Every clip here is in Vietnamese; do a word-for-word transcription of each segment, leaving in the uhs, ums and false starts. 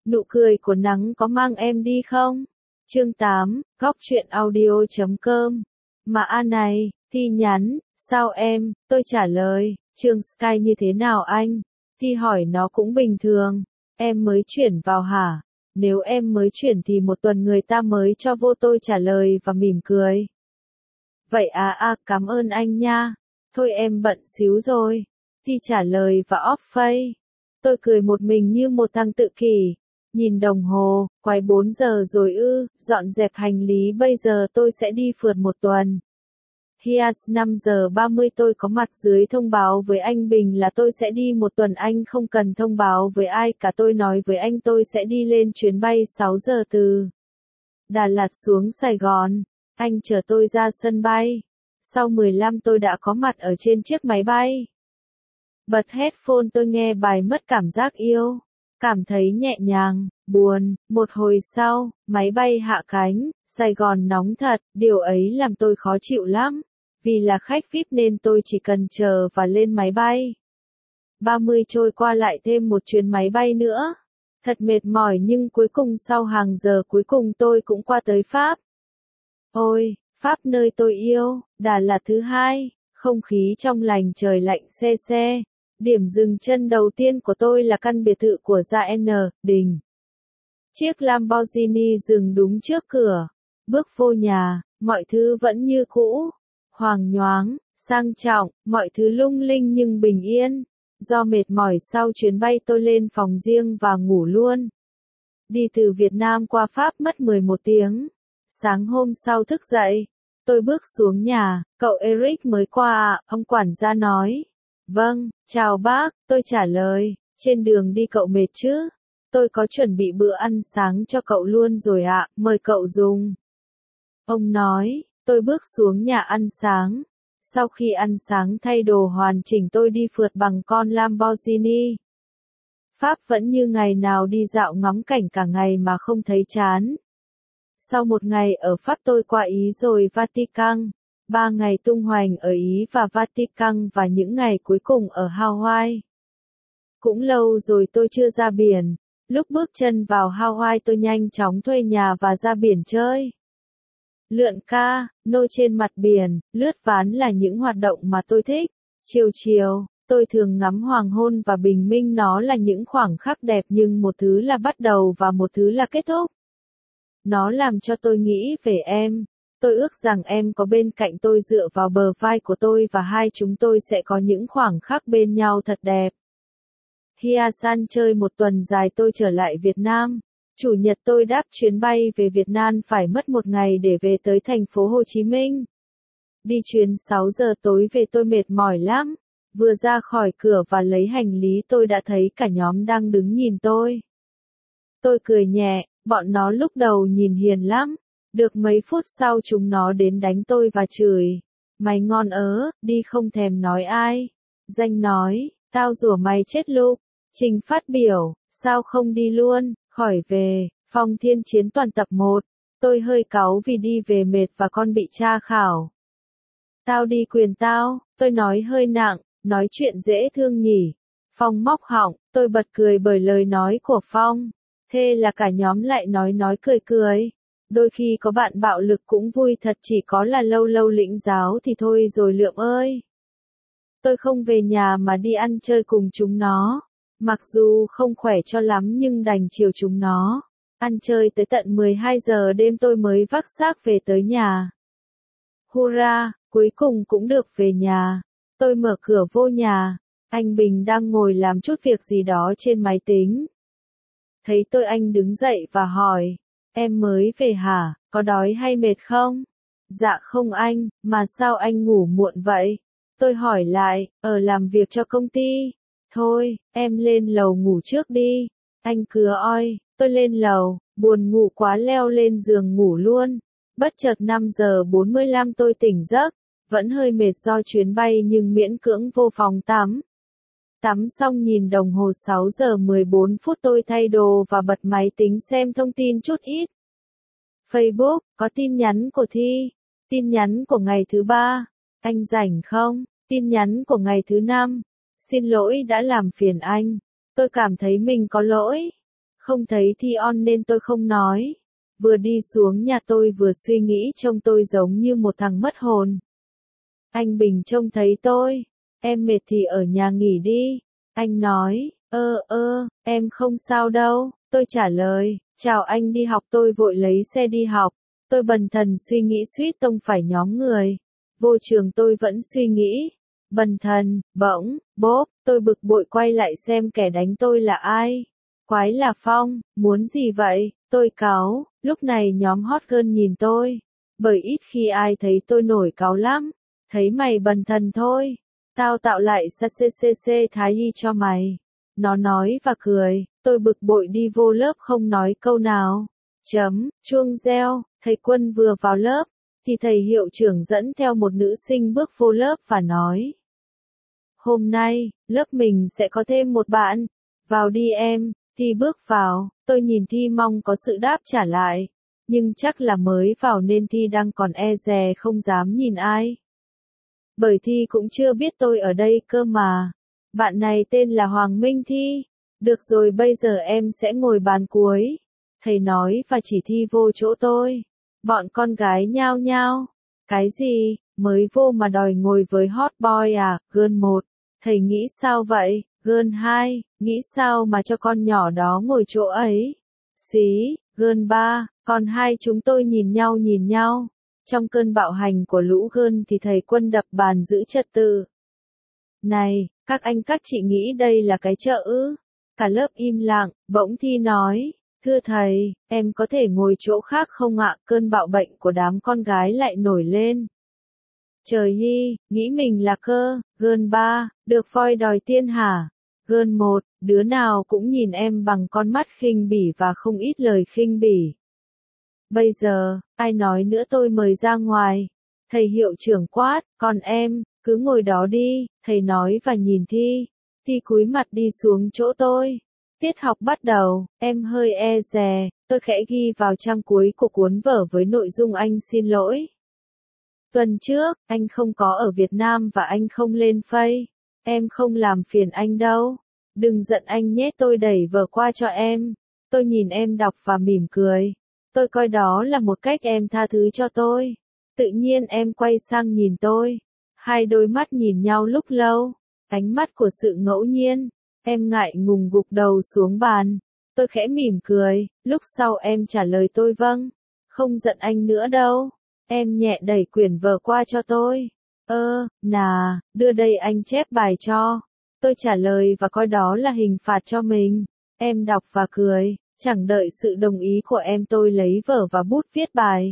Nụ cười của nắng có mang em đi không? Chương tám, góc truyện audio chấm com. Mà a này, Thi nhắn, sao em, tôi trả lời, trường Sky như thế nào anh? Thi hỏi nó cũng bình thường, em mới chuyển vào hả? Nếu em mới chuyển thì một tuần người ta mới cho vô, tôi trả lời và mỉm cười. Vậy à à, cảm ơn anh nha. Thôi em bận xíu rồi. Thi trả lời và off face. Tôi cười một mình như một thằng tự kỷ. Nhìn đồng hồ, quái bốn giờ rồi ư, dọn dẹp hành lý bây giờ tôi sẽ đi phượt một tuần. Hias năm giờ ba mươi tôi có mặt dưới thông báo với anh Bình là tôi sẽ đi một tuần, anh không cần thông báo với ai cả, tôi nói với anh tôi sẽ đi lên chuyến bay sáu giờ từ Đà Lạt xuống Sài Gòn, anh chở tôi ra sân bay. Sau mười lăm tôi đã có mặt ở trên chiếc máy bay. Bật headphone tôi nghe bài Mất Cảm Giác Yêu. Cảm thấy nhẹ nhàng, buồn, một hồi sau, máy bay hạ cánh, Sài Gòn nóng thật, điều ấy làm tôi khó chịu lắm. Vì là khách vi ai pi nên tôi chỉ cần chờ và lên máy bay. ba mươi trôi qua lại thêm một chuyến máy bay nữa. Thật mệt mỏi nhưng cuối cùng sau hàng giờ cuối cùng tôi cũng qua tới Pháp. Ôi, Pháp nơi tôi yêu, Đà Lạt thứ hai, không khí trong lành trời lạnh se se. Điểm dừng chân đầu tiên của tôi là căn biệt thự của gia N. Đình. Chiếc Lamborghini dừng đúng trước cửa. Bước vô nhà, mọi thứ vẫn như cũ. Hoàng nhoáng, sang trọng, mọi thứ lung linh nhưng bình yên. Do mệt mỏi sau chuyến bay tôi lên phòng riêng và ngủ luôn. Đi từ Việt Nam qua Pháp mất mười một tiếng. Sáng hôm sau thức dậy, tôi bước xuống nhà, cậu Eric mới qua à, ông quản gia nói. Vâng, chào bác, tôi trả lời, trên đường đi cậu mệt chứ? Tôi có chuẩn bị bữa ăn sáng cho cậu luôn rồi ạ, mời cậu dùng. Ông nói, tôi bước xuống nhà ăn sáng. Sau khi ăn sáng thay đồ hoàn chỉnh tôi đi phượt bằng con Lamborghini. Pháp vẫn như ngày nào, đi dạo ngắm cảnh cả ngày mà không thấy chán. Sau một ngày ở Pháp tôi qua Ý rồi Vatican. Ba ngày tung hoành ở Ý và Vatican và những ngày cuối cùng ở Hawaii. Cũng lâu rồi tôi chưa ra biển. Lúc bước chân vào Hawaii tôi nhanh chóng thuê nhà và ra biển chơi. Lượn ca, nô trên mặt biển, lướt ván là những hoạt động mà tôi thích. Chiều chiều, tôi thường ngắm hoàng hôn và bình minh, nó là những khoảnh khắc đẹp nhưng một thứ là bắt đầu và một thứ là kết thúc. Nó làm cho tôi nghĩ về em. Tôi ước rằng em có bên cạnh tôi dựa vào bờ vai của tôi và hai chúng tôi sẽ có những khoảnh khắc bên nhau thật đẹp. Hyasan chơi một tuần dài tôi trở lại Việt Nam. Chủ nhật tôi đáp chuyến bay về Việt Nam phải mất một ngày để về tới thành phố Hồ Chí Minh. Đi chuyến sáu giờ tối về tôi mệt mỏi lắm. Vừa ra khỏi cửa và lấy hành lý tôi đã thấy cả nhóm đang đứng nhìn tôi. Tôi cười nhẹ, bọn nó lúc đầu nhìn hiền lắm. Được mấy phút sau chúng nó đến đánh tôi và chửi. Mày ngon ớ, đi không thèm nói ai. Danh nói, tao rủa mày chết lúc. Trình phát biểu, sao không đi luôn, khỏi về. Phong Thiên Chiến toàn tập một. Tôi hơi cáu vì đi về mệt và con bị tra khảo. Tao đi quyền tao, tôi nói hơi nặng, nói chuyện dễ thương nhỉ. Phong móc họng, tôi bật cười bởi lời nói của Phong. Thế là cả nhóm lại nói nói cười cười. Đôi khi có bạn bạo lực cũng vui thật, chỉ có là lâu lâu lĩnh giáo thì thôi rồi Lượm ơi. Tôi không về nhà mà đi ăn chơi cùng chúng nó. Mặc dù không khỏe cho lắm nhưng đành chiều chúng nó. Ăn chơi tới tận mười hai giờ đêm tôi mới vác xác về tới nhà. Hurra, cuối cùng cũng được về nhà. Tôi mở cửa vô nhà. Anh Bình đang ngồi làm chút việc gì đó trên máy tính. Thấy tôi anh đứng dậy và hỏi. Em mới về hả, có đói hay mệt không? Dạ không anh, mà sao anh ngủ muộn vậy? Tôi hỏi lại, ở làm việc cho công ty. Thôi, em lên lầu ngủ trước đi. Anh cứa oi, tôi lên lầu, buồn ngủ quá leo lên giường ngủ luôn. Bất chợt năm giờ bốn mươi lăm tôi tỉnh giấc, vẫn hơi mệt do chuyến bay nhưng miễn cưỡng vô phòng tắm. Tắm xong nhìn đồng hồ sáu giờ mười bốn phút tôi thay đồ và bật máy tính xem thông tin chút ít. Facebook, có tin nhắn của Thi. Tin nhắn của ngày thứ ba. Anh rảnh không? Tin nhắn của ngày thứ năm. Xin lỗi đã làm phiền anh. Tôi cảm thấy mình có lỗi. Không thấy Thi On nên tôi không nói. Vừa đi xuống nhà tôi vừa suy nghĩ trông tôi giống như một thằng mất hồn. Anh Bình trông thấy tôi. Em mệt thì ở nhà nghỉ đi. Anh nói, ơ ơ, em không sao đâu. Tôi trả lời, chào anh đi học. Tôi vội lấy xe đi học. Tôi bần thần suy nghĩ suýt tông phải nhóm người. Vô trường tôi vẫn suy nghĩ. Bần thần, bỗng, bốp, tôi bực bội quay lại xem kẻ đánh tôi là ai. Quái là Phong, muốn gì vậy? Tôi cáu, lúc này nhóm hot girl nhìn tôi. Bởi ít khi ai thấy tôi nổi cáu lắm. Thấy mày bần thần thôi. Tao tạo lại sa xê xê xê thái y cho mày. Nó nói và cười, tôi bực bội đi vô lớp không nói câu nào. Chấm, chuông reo, thầy Quân vừa vào lớp, thì thầy hiệu trưởng dẫn theo một nữ sinh bước vô lớp và nói. Hôm nay, lớp mình sẽ có thêm một bạn. Vào đi em. Thi bước vào, tôi nhìn Thi mong có sự đáp trả lại. Nhưng chắc là mới vào nên Thi đang còn e dè không dám nhìn ai. Bởi Thi cũng chưa biết tôi ở đây cơ mà. Bạn này tên là Hoàng Minh Thi. Được rồi bây giờ em sẽ ngồi bàn cuối. Thầy nói và chỉ Thi vô chỗ tôi. Bọn con gái nhao nhao. Cái gì, mới vô mà đòi ngồi với hot boy à, girl một. Thầy nghĩ sao vậy, girl hai, nghĩ sao mà cho con nhỏ đó ngồi chỗ ấy. Xí, girl ba, con hai chúng tôi nhìn nhau nhìn nhau. Trong cơn bạo hành của lũ girl thì thầy Quân đập bàn giữ trật tự. Này, các anh các chị nghĩ đây là cái chợ ư? Cả lớp im lặng, bỗng Thi nói, thưa thầy, em có thể ngồi chỗ khác không ạ? Cơn bạo bệnh của đám con gái lại nổi lên. Trời ơi, nghĩ mình là cơ, girl ba, được voi đòi tiên hả? Girl một, đứa nào cũng nhìn em bằng con mắt khinh bỉ và không ít lời khinh bỉ. Bây giờ, ai nói nữa tôi mời ra ngoài. Thầy hiệu trưởng quát, còn em, cứ ngồi đó đi, thầy nói và nhìn Thi. Thi cúi mặt đi xuống chỗ tôi. Tiết học bắt đầu, em hơi e dè, tôi khẽ ghi vào trang cuối của cuốn vở với nội dung anh xin lỗi. Tuần trước, anh không có ở Việt Nam và anh không lên Face. Em không làm phiền anh đâu. Đừng giận anh nhé, tôi đẩy vở qua cho em. Tôi nhìn em đọc và mỉm cười. Tôi coi đó là một cách em tha thứ cho tôi. Tự nhiên em quay sang nhìn tôi. Hai đôi mắt nhìn nhau lúc lâu. Ánh mắt của sự ngẫu nhiên. Em ngại ngùng gục đầu xuống bàn. Tôi khẽ mỉm cười. Lúc sau em trả lời tôi vâng. Không giận anh nữa đâu. Em nhẹ đẩy quyển vở qua cho tôi. Ơ, nà, đưa đây anh chép bài cho. Tôi trả lời và coi đó là hình phạt cho mình. Em đọc và cười. Chẳng đợi sự đồng ý của em tôi lấy vở và bút viết bài.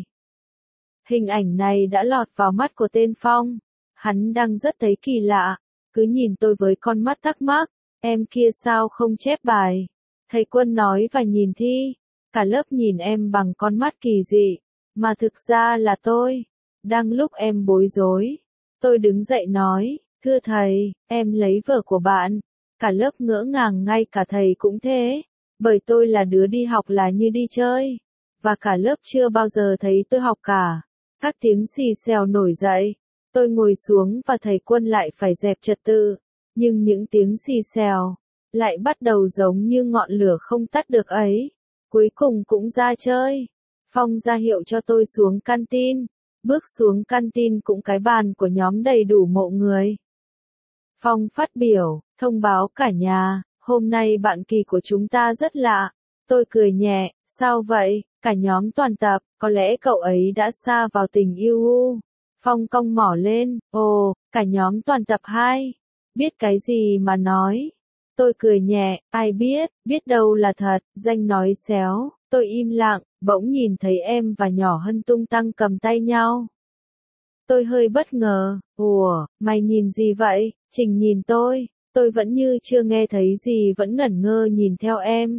Hình ảnh này đã lọt vào mắt của tên Phong. Hắn đang rất thấy kỳ lạ. Cứ nhìn tôi với con mắt thắc mắc. Em kia sao không chép bài? Thầy Quân nói và nhìn Thi. Cả lớp nhìn em bằng con mắt kỳ dị. Mà thực ra là tôi. Đang lúc em bối rối. Tôi đứng dậy nói, thưa thầy, em lấy vở của bạn. Cả lớp ngỡ ngàng, ngay cả thầy cũng thế. Bởi tôi là đứa đi học là như đi chơi. Và cả lớp chưa bao giờ thấy tôi học cả. Các tiếng xì xèo nổi dậy. Tôi ngồi xuống và thầy Quân lại phải dẹp trật tự. Nhưng những tiếng xì xèo lại bắt đầu giống như ngọn lửa không tắt được ấy. Cuối cùng cũng ra chơi. Phong ra hiệu cho tôi xuống canteen. Bước xuống canteen cũng cái bàn của nhóm đầy đủ mộ người. Phong phát biểu, thông báo cả nhà, hôm nay bạn kỳ của chúng ta rất lạ. Tôi cười nhẹ, sao vậy, cả nhóm toàn tập, có lẽ cậu ấy đã sa vào tình yêu u. Phong cong mỏ lên, ồ, cả nhóm toàn tập hai. Biết cái gì mà nói. Tôi cười nhẹ, ai biết, biết đâu là thật, danh nói xéo. Tôi im lặng, bỗng nhìn thấy em và nhỏ Hân tung tăng cầm tay nhau. Tôi hơi bất ngờ, ủa, mày nhìn gì vậy? Trình nhìn tôi, tôi vẫn như chưa nghe thấy gì vẫn ngẩn ngơ nhìn theo em.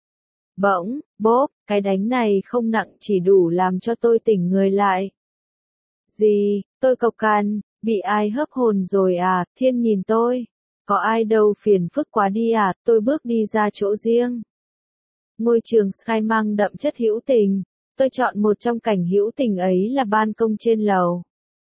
Bỗng, bốp, cái đánh này không nặng chỉ đủ làm cho tôi tỉnh người lại. Gì, tôi cộc cằn, bị ai hớp hồn rồi à, Thiên nhìn tôi. Có ai đâu, phiền phức quá đi à, tôi bước đi ra chỗ riêng. Ngôi trường Sky mang đậm chất hữu tình. Tôi chọn một trong cảnh hữu tình ấy là ban công trên lầu.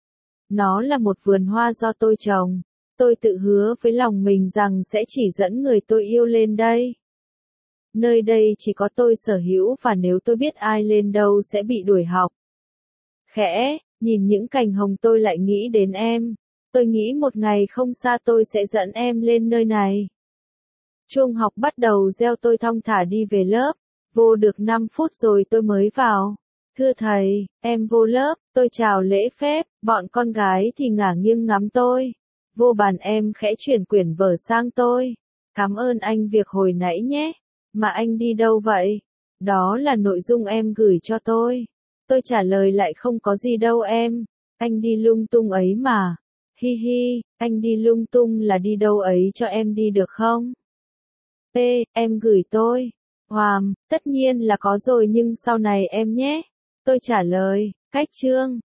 Nó là một vườn hoa do tôi trồng. Tôi tự hứa với lòng mình rằng sẽ chỉ dẫn người tôi yêu lên đây. Nơi đây chỉ có tôi sở hữu và nếu tôi biết ai lên đâu sẽ bị đuổi học. Khẽ, nhìn những cành hồng tôi lại nghĩ đến em. Tôi nghĩ một ngày không xa tôi sẽ dẫn em lên nơi này. Chuông học bắt đầu reo tôi thong thả đi về lớp. Vô được năm phút rồi tôi mới vào. Thưa thầy, em vô lớp, tôi chào lễ phép, bọn con gái thì ngả nghiêng ngắm tôi. Vô bàn em khẽ chuyển quyển vở sang tôi. Cảm ơn anh việc hồi nãy nhé. Mà anh đi đâu vậy? Đó là nội dung em gửi cho tôi. Tôi trả lời lại không có gì đâu em. Anh đi lung tung ấy mà. Hi hi, anh đi lung tung là đi đâu ấy cho em đi được không? P, em gửi tôi. Hoàm, tất nhiên là có rồi nhưng sau này em nhé. Tôi trả lời, cách chương.